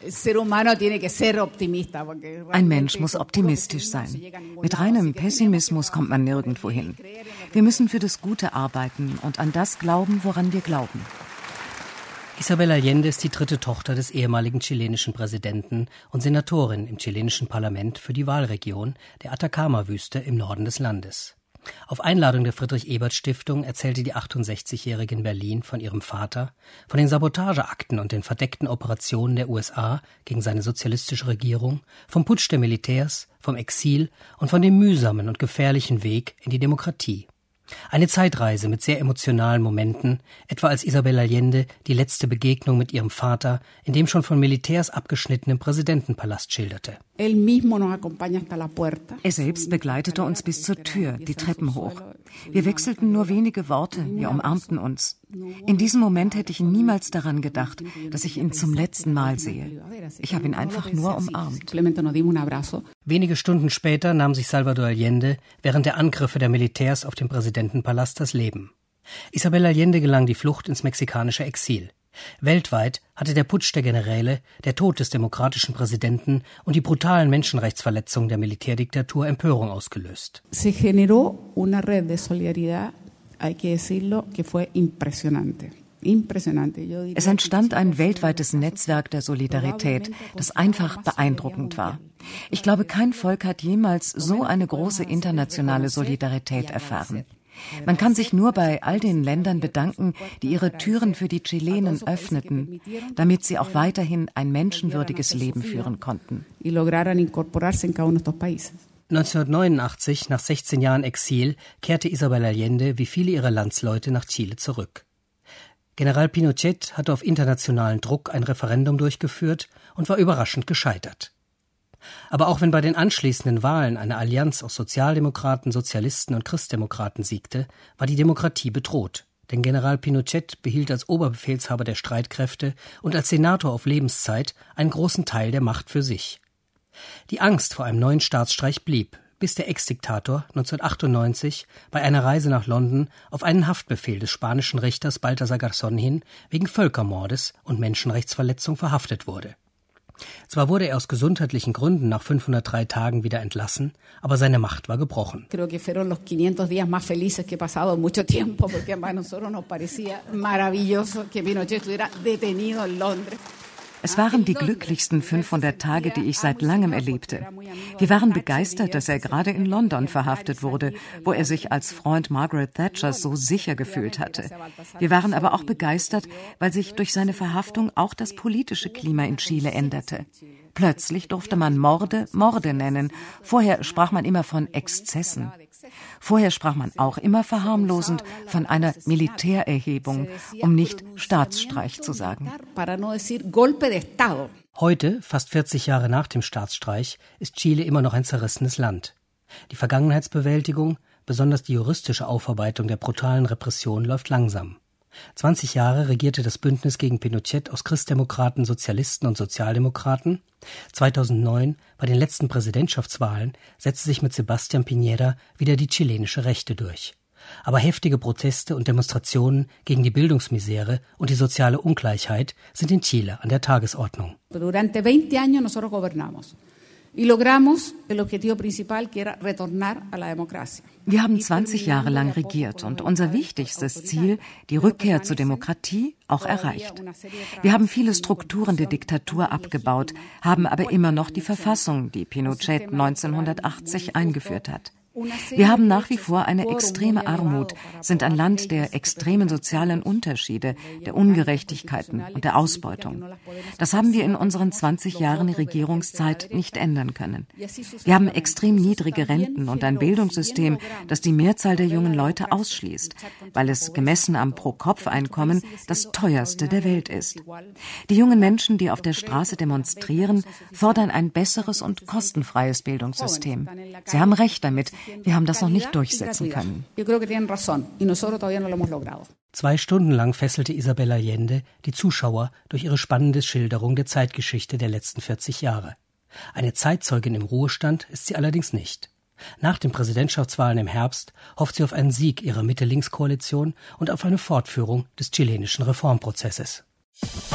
Ein Mensch muss optimistisch sein. Mit reinem Pessimismus kommt man nirgendwo hin. Wir müssen für das Gute arbeiten und an das glauben, woran wir glauben. Isabel Allende ist die dritte Tochter des ehemaligen chilenischen Präsidenten und Senatorin im chilenischen Parlament für die Wahlregion der Atacama-Wüste im Norden des Landes. Auf Einladung der Friedrich-Ebert-Stiftung erzählte die 68-Jährige in Berlin von ihrem Vater, von den Sabotageakten und den verdeckten Operationen der USA gegen seine sozialistische Regierung, vom Putsch der Militärs, vom Exil und von dem mühsamen und gefährlichen Weg in die Demokratie. Eine Zeitreise mit sehr emotionalen Momenten, etwa als Isabel Allende die letzte Begegnung mit ihrem Vater in dem schon von Militärs abgeschnittenen Präsidentenpalast schilderte. Er selbst begleitete uns bis zur Tür, die Treppen hoch. Wir wechselten nur wenige Worte, wir umarmten uns. In diesem Moment hätte ich niemals daran gedacht, dass ich ihn zum letzten Mal sehe. Ich habe ihn einfach nur umarmt. Wenige Stunden später nahm sich Salvador Allende während der Angriffe der Militärs auf den Präsidentenpalast das Leben. Isabel Allende gelang die Flucht ins mexikanische Exil. Weltweit hatte der Putsch der Generäle, der Tod des demokratischen Präsidenten und die brutalen Menschenrechtsverletzungen der Militärdiktatur Empörung ausgelöst. Se generó una red de solidaridad, hay que decirlo, que fue impresionante. Es entstand ein weltweites Netzwerk der Solidarität, das einfach beeindruckend war. Ich glaube, kein Volk hat jemals so eine große internationale Solidarität erfahren. Man kann sich nur bei all den Ländern bedanken, die ihre Türen für die Chilenen öffneten, damit sie auch weiterhin ein menschenwürdiges Leben führen konnten. 1989, nach 16 Jahren Exil, kehrte Isabel Allende wie viele ihrer Landsleute nach Chile zurück. General Pinochet hatte auf internationalen Druck ein Referendum durchgeführt und war überraschend gescheitert. Aber auch wenn bei den anschließenden Wahlen eine Allianz aus Sozialdemokraten, Sozialisten und Christdemokraten siegte, war die Demokratie bedroht. Denn General Pinochet behielt als Oberbefehlshaber der Streitkräfte und als Senator auf Lebenszeit einen großen Teil der Macht für sich. Die Angst vor einem neuen Staatsstreich blieb, bis der Ex-Diktator 1998 bei einer Reise nach London auf einen Haftbefehl des spanischen Richters Baltasar Garzón hin wegen Völkermordes und Menschenrechtsverletzung verhaftet wurde. Zwar wurde er aus gesundheitlichen Gründen nach 503 Tagen wieder entlassen, aber seine Macht war gebrochen. Creo que fueron los 500 días más felices que he pasado en mucho tiempo, porque a nosotros nos parecía maravilloso que Pinochet estuviera detenido en Londres. Es waren die glücklichsten 500 Tage, die ich seit langem erlebte. Wir waren begeistert, dass er gerade in London verhaftet wurde, wo er sich als Freund Margaret Thatchers so sicher gefühlt hatte. Wir waren aber auch begeistert, weil sich durch seine Verhaftung auch das politische Klima in Chile änderte. Plötzlich durfte man Morde Morde nennen. Vorher sprach man immer von Exzessen. Vorher sprach man auch immer verharmlosend von einer Militärerhebung, um nicht Staatsstreich zu sagen. Heute, fast 40 Jahre nach dem Staatsstreich, ist Chile immer noch ein zerrissenes Land. Die Vergangenheitsbewältigung, besonders die juristische Aufarbeitung der brutalen Repression, läuft langsam. 20 Jahre regierte das Bündnis gegen Pinochet aus Christdemokraten, Sozialisten und Sozialdemokraten. 2009, bei den letzten Präsidentschaftswahlen, setzte sich mit Sebastián Piñera wieder die chilenische Rechte durch. Aber heftige Proteste und Demonstrationen gegen die Bildungsmisere und die soziale Ungleichheit sind in Chile an der Tagesordnung. Durante 20 años nosotros gobernamos. Y logramos el objetivo principal, que era retornar a la democracia. Wir haben 20 Jahre lang regiert und unser wichtigstes Ziel, die Rückkehr zur Demokratie, auch erreicht. Wir haben viele Strukturen der Diktatur abgebaut, haben aber immer noch die Verfassung, die Pinochet 1980 eingeführt hat. Wir haben nach wie vor eine extreme Armut, sind ein Land der extremen sozialen Unterschiede, der Ungerechtigkeiten und der Ausbeutung. Das haben wir in unseren 20 Jahren Regierungszeit nicht ändern können. Wir haben extrem niedrige Renten und ein Bildungssystem, das die Mehrzahl der jungen Leute ausschließt, weil es gemessen am Pro-Kopf-Einkommen das teuerste der Welt ist. Die jungen Menschen, die auf der Straße demonstrieren, fordern ein besseres und kostenfreies Bildungssystem. Sie haben recht damit. Wir haben das noch nicht durchsetzen können. 2 Stunden lang fesselte Isabel Allende die Zuschauer durch ihre spannende Schilderung der Zeitgeschichte der letzten 40 Jahre. Eine Zeitzeugin im Ruhestand ist sie allerdings nicht. Nach den Präsidentschaftswahlen im Herbst hofft sie auf einen Sieg ihrer Mitte-Links-Koalition und auf eine Fortführung des chilenischen Reformprozesses.